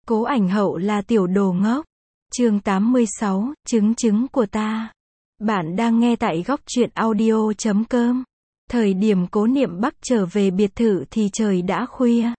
Cố Ảnh Hậu là tiểu đồ ngốc. Chương 86, trứng của ta. Bạn đang nghe tại góc truyện audio.com. Thời điểm Cố Niệm Bắc trở về biệt thự thì trời đã khuya.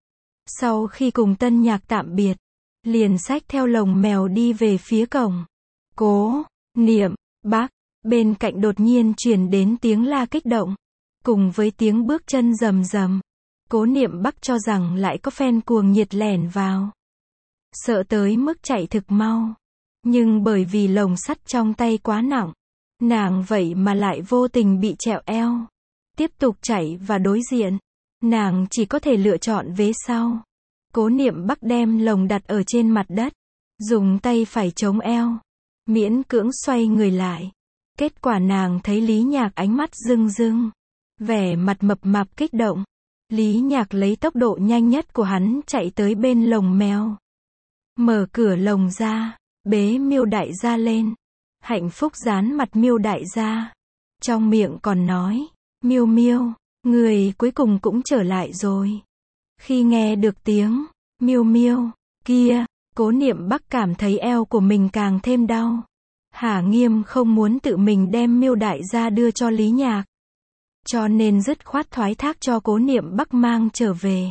Sau khi cùng Tân Nhạc tạm biệt, liền xách theo lồng mèo đi về phía cổng. Cố Niệm Bắc, bên cạnh đột nhiên truyền đến tiếng la kích động, cùng với tiếng bước chân rầm rầm. Cố Niệm Bắc cho rằng lại có fan cuồng nhiệt lẻn vào. Sợ tới mức chạy thực mau. Nhưng bởi vì lồng sắt trong tay quá nặng, nàng vậy mà lại vô tình bị trẹo eo. Tiếp tục chạy và đối diện, nàng chỉ có thể lựa chọn vế sau. Cố Niệm Bắc đem lồng đặt ở trên mặt đất, dùng tay phải chống eo, miễn cưỡng xoay người lại. Kết quả nàng thấy Lý Nhạc ánh mắt rưng rưng, vẻ mặt mập mạp kích động. Lý Nhạc lấy tốc độ nhanh nhất của hắn chạy tới bên lồng mèo, mở cửa lồng ra, bế Miêu Đại Gia lên, hạnh phúc dán mặt Miêu Đại Gia, trong miệng còn nói, Miêu Miêu, người cuối cùng cũng trở lại rồi. Khi nghe được tiếng Miêu Miêu kia, Cố Niệm Bắc cảm thấy eo của mình càng thêm đau. Hà Nghiêm không muốn tự mình đem Miêu Đại Gia đưa cho Lý Nhạc, cho nên dứt khoát thoái thác cho Cố Niệm Bắc mang trở về.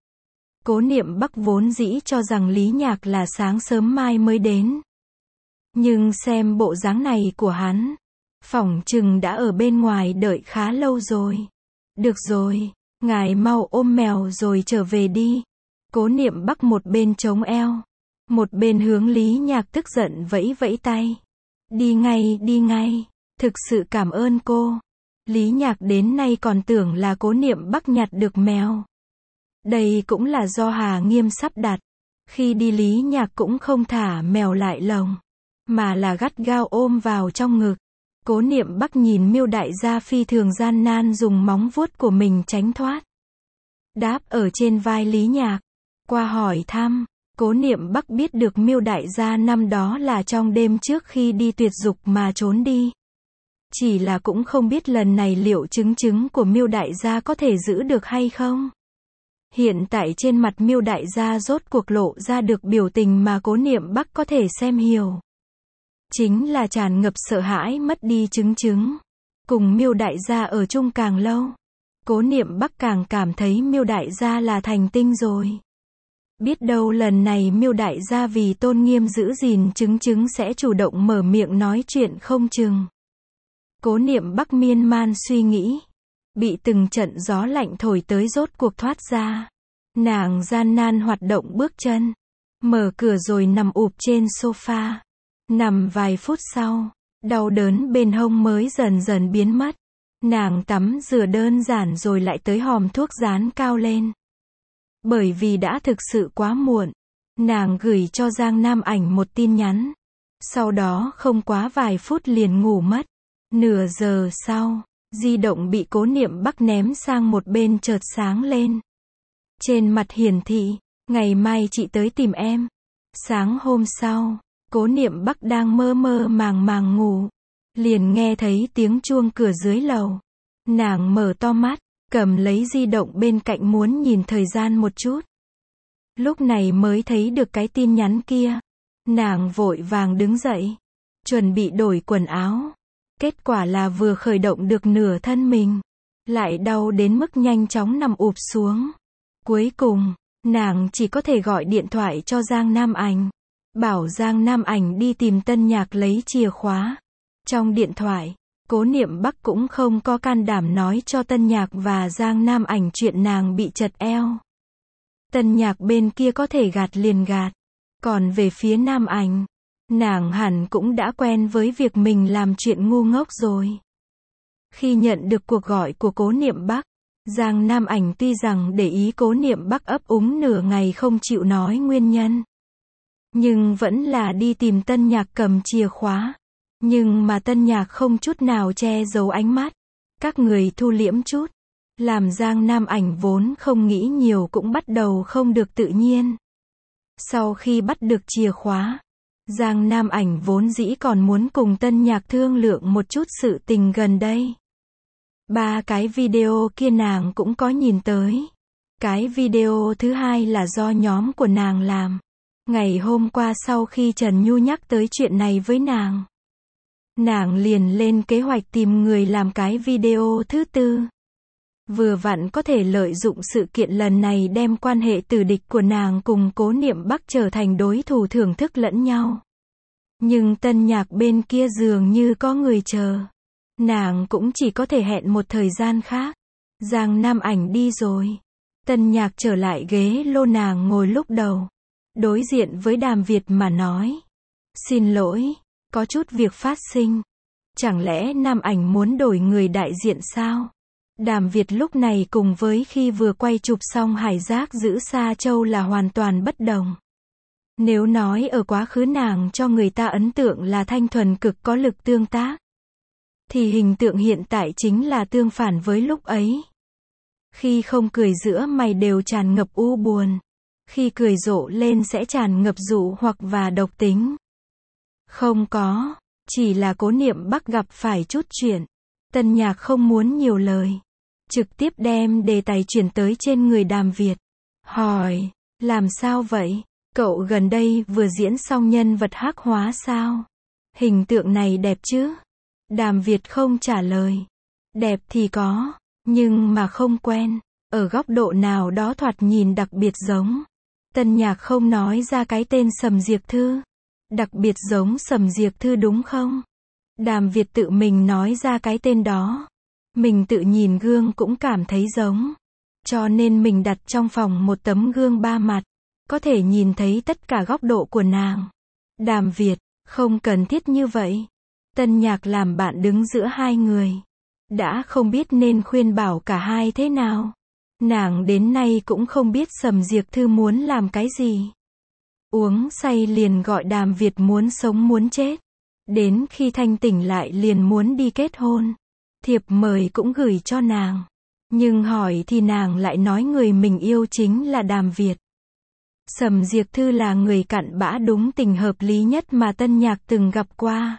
Cố Niệm Bắc vốn dĩ cho rằng Lý Nhạc là sáng sớm mai mới đến. Nhưng xem bộ dáng này của hắn, phỏng chừng đã ở bên ngoài đợi khá lâu rồi. Được rồi, ngài mau ôm mèo rồi trở về đi. Cố Niệm Bắc một bên chống eo, một bên hướng Lý Nhạc tức giận vẫy vẫy tay. Đi ngay, thực sự cảm ơn cô. Lý Nhạc đến nay còn tưởng là Cố Niệm Bắc nhặt được mèo. Đây cũng là do Hà Nghiêm sắp đặt. Khi đi Lý Nhạc cũng không thả mèo lại lồng, mà là gắt gao ôm vào trong ngực. Cố Niệm Bắc nhìn Miêu Đại Gia phi thường gian nan dùng móng vuốt của mình tránh thoát, đáp ở trên vai Lý Nhạc. Qua hỏi thăm, Cố Niệm Bắc biết được Miêu Đại Gia năm đó là trong đêm trước khi đi tuyệt dục mà trốn đi. Chỉ là cũng không biết lần này liệu trứng của Miêu Đại Gia có thể giữ được hay không. Hiện tại trên mặt Miêu Đại Gia rốt cuộc lộ ra được biểu tình mà Cố Niệm Bắc có thể xem hiểu. Chính là tràn ngập sợ hãi mất đi trứng. Cùng Miêu Đại Gia ở chung càng lâu, Cố Niệm Bắc càng cảm thấy Miêu Đại Gia là thành tinh rồi. Biết đâu lần này Miêu Đại Gia vì tôn nghiêm giữ gìn trứng sẽ chủ động mở miệng nói chuyện không chừng. Cố Niệm Bắc miên man suy nghĩ, bị từng trận gió lạnh thổi tới rốt cuộc thoát ra. Nàng gian nan hoạt động bước chân, mở cửa rồi nằm ụp trên sofa. Nằm vài phút sau, đau đớn bên hông mới dần dần biến mất. Nàng tắm rửa đơn giản rồi lại tới hòm thuốc dán cao lên. Bởi vì đã thực sự quá muộn, nàng gửi cho Giang Nam Ảnh một tin nhắn. Sau đó không quá vài phút liền ngủ mất. Nửa giờ sau, di động bị Cố Niệm Bắc ném sang một bên chợt sáng lên. Trên mặt hiển thị, ngày mai chị tới tìm em. Sáng hôm sau, Cố Niệm Bắc đang mơ màng ngủ, liền nghe thấy tiếng chuông cửa dưới lầu. Nàng mở to mắt, cầm lấy di động bên cạnh muốn nhìn thời gian một chút. Lúc này mới thấy được cái tin nhắn kia. Nàng vội vàng đứng dậy, chuẩn bị đổi quần áo. Kết quả là vừa khởi động được nửa thân mình, lại đau đến mức nhanh chóng nằm ụp xuống. Cuối cùng, nàng chỉ có thể gọi điện thoại cho Giang Nam Ảnh, bảo Giang Nam Ảnh đi tìm Tân Nhạc lấy chìa khóa. Trong điện thoại, Cố Niệm Bắc cũng không có can đảm nói cho Tân Nhạc và Giang Nam Ảnh chuyện nàng bị chật eo. Tân Nhạc bên kia có thể gạt liền gạt. Còn về phía Nam Ảnh, nàng hẳn cũng đã quen với việc mình làm chuyện ngu ngốc rồi. Khi nhận được cuộc gọi của Cố Niệm Bắc, Giang Nam Ảnh tuy rằng để ý Cố Niệm Bắc ấp úng nửa ngày không chịu nói nguyên nhân, nhưng vẫn là đi tìm Tân Nhạc cầm chìa khóa. Nhưng mà Tân Nhạc không chút nào che giấu ánh mắt. Các người thu liễm chút. Làm Giang Nam Ảnh vốn không nghĩ nhiều cũng bắt đầu không được tự nhiên. Sau khi bắt được chìa khóa, Giang Nam Ảnh vốn dĩ còn muốn cùng Tân Nhạc thương lượng một chút sự tình gần đây. 3 cái video kia nàng cũng có nhìn tới. Cái video thứ hai là do nhóm của nàng làm. Ngày hôm qua sau khi Trần Nhu nhắc tới chuyện này với nàng liền lên kế hoạch tìm người làm cái video thứ tư. Vừa vặn có thể lợi dụng sự kiện lần này đem quan hệ tử địch của nàng cùng Cố Niệm Bắc trở thành đối thủ thưởng thức lẫn nhau. Nhưng Tân Nhạc bên kia dường như có người chờ. Nàng cũng chỉ có thể hẹn một thời gian khác. Giang Nam Ảnh đi rồi. Tân Nhạc trở lại ghế lô nàng ngồi lúc đầu. Đối diện với Đàm Việt mà nói. Xin lỗi, có chút việc phát sinh. Chẳng lẽ Nam Ảnh muốn đổi người đại diện sao? Đàm Việt lúc này cùng với khi vừa quay chụp xong Hải Giác giữ Sa Châu là hoàn toàn bất đồng. Nếu nói ở quá khứ nàng cho người ta ấn tượng là thanh thuần cực có lực tương tác, thì hình tượng hiện tại chính là tương phản với lúc ấy. Khi không cười giữa mày đều tràn ngập u buồn. Khi cười rộ lên sẽ tràn ngập dụ hoặc và độc tính. Không có, chỉ là Cố Niệm Bắc gặp phải chút chuyện. Tân Nhạc không muốn nhiều lời. Trực tiếp đem đề tài chuyển tới trên người Đàm Việt. Hỏi, làm sao vậy? Cậu gần đây vừa diễn xong nhân vật hắc hóa sao? Hình tượng này đẹp chứ? Đàm Việt không trả lời. Đẹp thì có, nhưng mà không quen. Ở góc độ nào đó thoạt nhìn đặc biệt giống. Tân Nhạc không nói ra cái tên Sầm Diệc Thư. Đặc biệt giống Sầm Diệc Thư đúng không? Đàm Việt tự mình nói ra cái tên đó. Mình tự nhìn gương cũng cảm thấy giống. Cho nên mình đặt trong phòng một tấm gương 3 mặt. Có thể nhìn thấy tất cả góc độ của nàng. Đàm Việt, không cần thiết như vậy. Tân Nhạc làm bạn đứng giữa hai người. Đã không biết nên khuyên bảo cả hai thế nào. Nàng đến nay cũng không biết Sầm Diệc Thư muốn làm cái gì. Uống say liền gọi Đàm Việt muốn sống muốn chết. Đến khi thanh tỉnh lại liền muốn đi kết hôn. Thiệp mời cũng gửi cho nàng. Nhưng hỏi thì nàng lại nói người mình yêu chính là Đàm Việt. Sầm Diệc Thư là người cặn bã đúng tình hợp lý nhất mà Tân Nhạc từng gặp qua.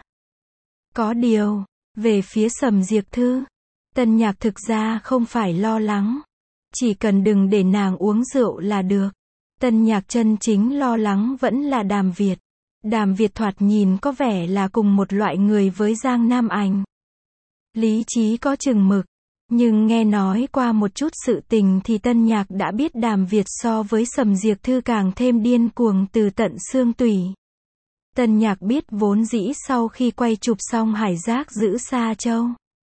Có điều, về phía Sầm Diệc Thư, Tân Nhạc thực ra không phải lo lắng. Chỉ cần đừng để nàng uống rượu là được. Tân Nhạc chân chính lo lắng vẫn là Đàm Việt. Đàm Việt thoạt nhìn có vẻ là cùng một loại người với Giang Nam Ảnh. Lý trí có chừng mực. Nhưng nghe nói qua một chút sự tình thì Tân Nhạc đã biết Đàm Việt so với Sầm Diệc Thư càng thêm điên cuồng từ tận xương tủy. Tân Nhạc biết vốn dĩ sau khi quay chụp xong Hải Giác giữ Sa Châu,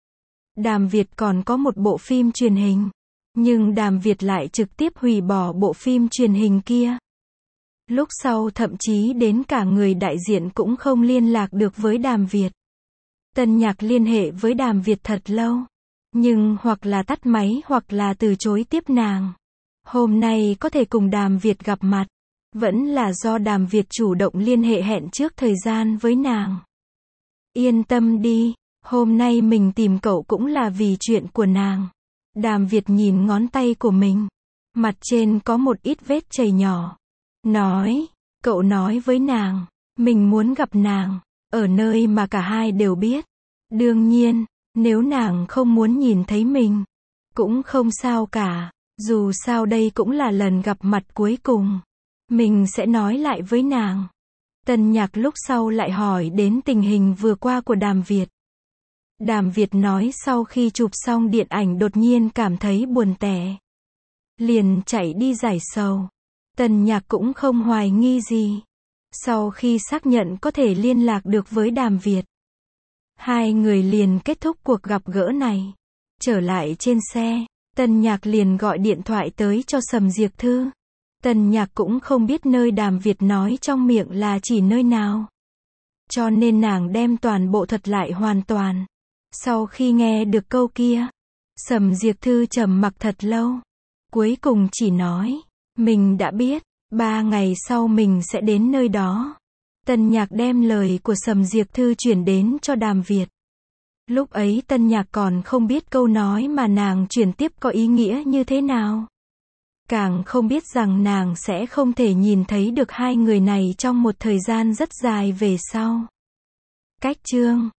Đàm Việt còn có một bộ phim truyền hình. Nhưng Đàm Việt lại trực tiếp hủy bỏ bộ phim truyền hình kia. Lúc sau thậm chí đến cả người đại diện cũng không liên lạc được với Đàm Việt. Tân Nhạc liên hệ với Đàm Việt thật lâu. Nhưng hoặc là tắt máy hoặc là từ chối tiếp nàng. Hôm nay có thể cùng Đàm Việt gặp mặt. Vẫn là do Đàm Việt chủ động liên hệ hẹn trước thời gian với nàng. Yên tâm đi, hôm nay mình tìm cậu cũng là vì chuyện của nàng. Đàm Việt nhìn ngón tay của mình. Mặt trên có một ít vết chảy nhỏ. Nói, cậu nói với nàng, mình muốn gặp nàng, ở nơi mà cả hai đều biết. Đương nhiên, nếu nàng không muốn nhìn thấy mình, cũng không sao cả. Dù sao đây cũng là lần gặp mặt cuối cùng. Mình sẽ nói lại với nàng. Tân Nhạc lúc sau lại hỏi đến tình hình vừa qua của Đàm Việt. Đàm Việt nói sau khi chụp xong điện ảnh đột nhiên cảm thấy buồn tẻ. Liền chạy đi giải sầu. Tân Nhạc cũng không hoài nghi gì. Sau khi xác nhận có thể liên lạc được với Đàm Việt, hai người liền kết thúc cuộc gặp gỡ này. Trở lại trên xe, Tân Nhạc liền gọi điện thoại tới cho Sầm Diệc Thư. Tân Nhạc cũng không biết nơi Đàm Việt nói trong miệng là chỉ nơi nào. Cho nên nàng đem toàn bộ thuật lại hoàn toàn. Sau khi nghe được câu kia, Sầm Diệc Thư trầm mặc thật lâu. Cuối cùng chỉ nói, mình đã biết, 3 ngày sau mình sẽ đến nơi đó. Tân Nhạc đem lời của Sầm Diệc Thư chuyển đến cho Đàm Việt. Lúc ấy Tân Nhạc còn không biết câu nói mà nàng chuyển tiếp có ý nghĩa như thế nào. Càng không biết rằng nàng sẽ không thể nhìn thấy được hai người này trong một thời gian rất dài về sau. Cách chương